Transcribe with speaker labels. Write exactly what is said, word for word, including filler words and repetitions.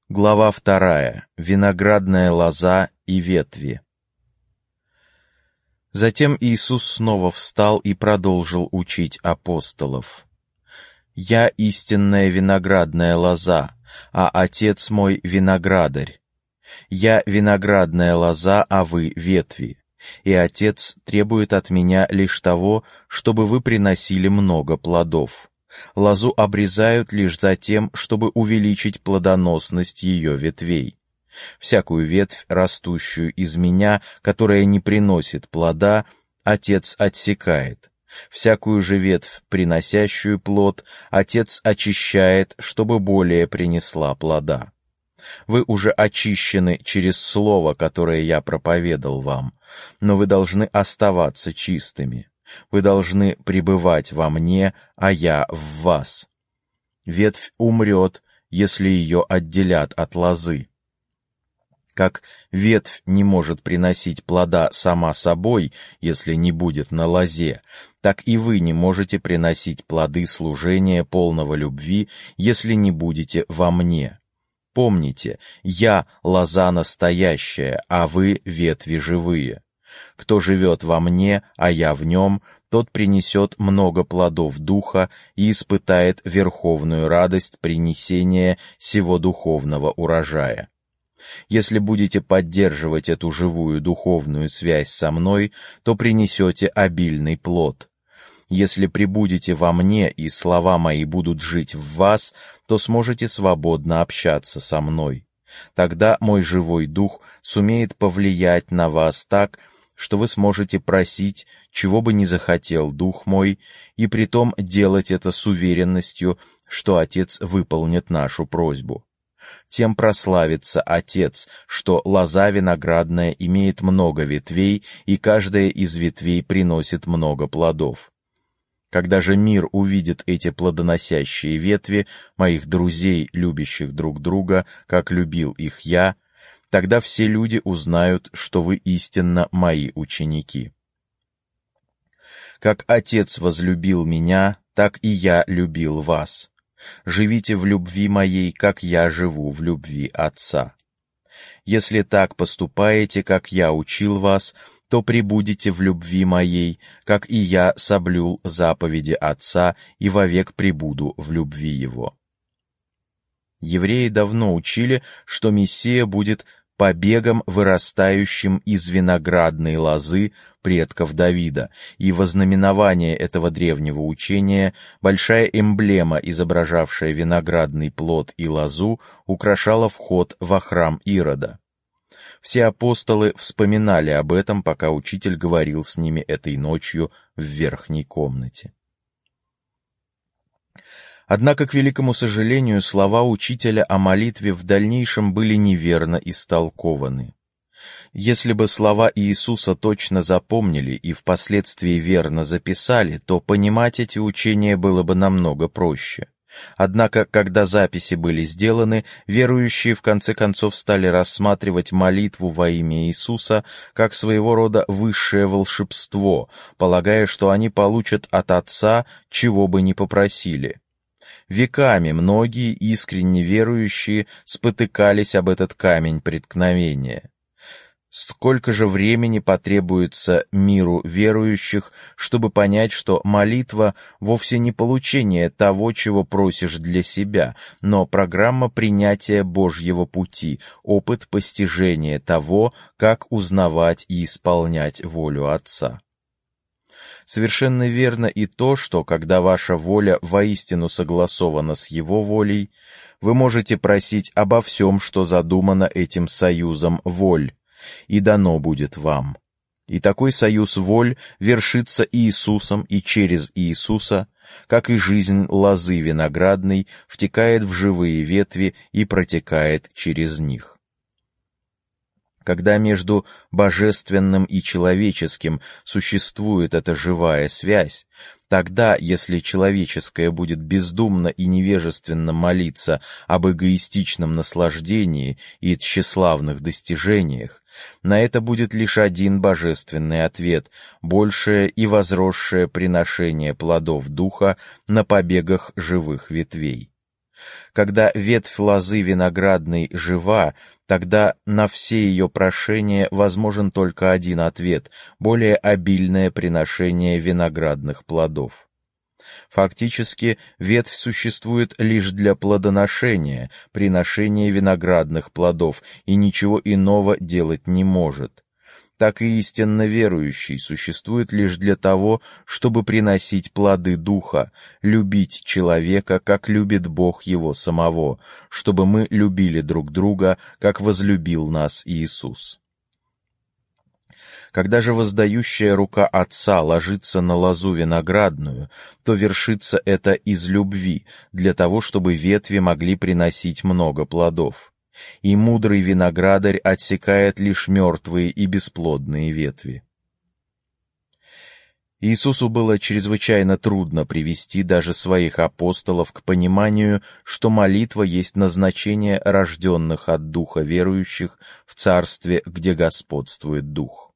Speaker 1: Глава вторая. Виноградная лоза и ветви. Затем Иисус снова встал и продолжил учить апостолов. «Я истинная виноградная лоза, а Отец мой виноградарь. Я виноградная лоза, а вы ветви. И Отец требует от меня лишь того, чтобы вы приносили много плодов. Лозу обрезают лишь за тем, чтобы увеличить плодоносность ее ветвей. Всякую ветвь, растущую из меня, которая не приносит плода, Отец отсекает. Всякую же ветвь, приносящую плод, Отец очищает, чтобы более принесла плода. Вы уже очищены через слово, которое я проповедал вам, но вы должны оставаться чистыми. Вы должны пребывать во мне, а я в вас. Ветвь умрет, если ее отделят от лозы. Как ветвь не может приносить плода сама собой, если не будет на лозе, так и вы не можете приносить плоды служения полного любви, если не будете во мне. Помните, я лоза настоящая, а вы ветви живые. Кто живет во мне, а я в нем, тот принесет много плодов духа и испытает верховную радость принесения сего духовного урожая. Если будете поддерживать эту живую духовную связь со мной, то принесете обильный плод. Если пребудете во мне и слова мои будут жить в вас, то сможете свободно общаться со мной. Тогда мой живой дух сумеет повлиять на вас так, что вы сможете просить, чего бы ни захотел Дух мой, и притом делать это с уверенностью, что Отец выполнит нашу просьбу. Тем прославится Отец, что лоза виноградная имеет много ветвей, и каждая из ветвей приносит много плодов. Когда же мир увидит эти плодоносящие ветви, моих друзей, любящих друг друга, как любил их я, тогда все люди узнают, что вы истинно мои ученики. Как Отец возлюбил меня, так и я любил вас. Живите в любви моей, как я живу в любви Отца. Если так поступаете, как я учил вас, то пребудете в любви моей, как и я соблюл заповеди Отца и вовек пребуду в любви Его». Евреи давно учили, что Мессия будет побегом, вырастающим из виноградной лозы предков Давида, и во знаменование этого древнего учения большая эмблема, изображавшая виноградный плод и лозу, украшала вход во храм Ирода. Все апостолы вспоминали об этом, пока учитель говорил с ними этой ночью в верхней комнате. Однако, к великому сожалению, слова учителя о молитве в дальнейшем были неверно истолкованы. Если бы слова Иисуса точно запомнили и впоследствии верно записали, то понимать эти учения было бы намного проще. Однако, когда записи были сделаны, верующие в конце концов стали рассматривать молитву во имя Иисуса как своего рода высшее волшебство, полагая, что они получат от Отца, чего бы ни попросили. Веками многие искренне верующие спотыкались об этот камень преткновения. Сколько же времени потребуется миру верующих, чтобы понять, что молитва вовсе не получение того, чего просишь для себя, но программа принятия Божьего пути, опыт постижения того, как узнавать и исполнять волю Отца. Совершенно верно и то, что, когда ваша воля воистину согласована с Его волей, вы можете просить обо всем, что задумано этим союзом воль, и дано будет вам. И такой союз воль вершится Иисусом и через Иисуса, как и жизнь лозы виноградной втекает в живые ветви и протекает через них. Когда между божественным и человеческим существует эта живая связь, тогда, если человеческое будет бездумно и невежественно молиться об эгоистичном наслаждении и тщеславных достижениях, на это будет лишь один божественный ответ — большее и возросшее приношение плодов Духа на побегах живых ветвей. Когда ветвь лозы виноградной жива, тогда на все ее прошения возможен только один ответ — более обильное приношение виноградных плодов. Фактически, ветвь существует лишь для плодоношения, приношения виноградных плодов, и ничего иного делать не может. Так и истинно верующий существует лишь для того, чтобы приносить плоды Духа, любить человека, как любит Бог его самого, чтобы мы любили друг друга, как возлюбил нас Иисус. Когда же воздающая рука Отца ложится на лозу виноградную, то вершится это из любви, для того, чтобы ветви могли приносить много плодов. И мудрый виноградарь отсекает лишь мертвые и бесплодные ветви. Иисусу было чрезвычайно трудно привести даже своих апостолов к пониманию, что молитва есть назначение рожденных от Духа верующих в царстве, где господствует Дух.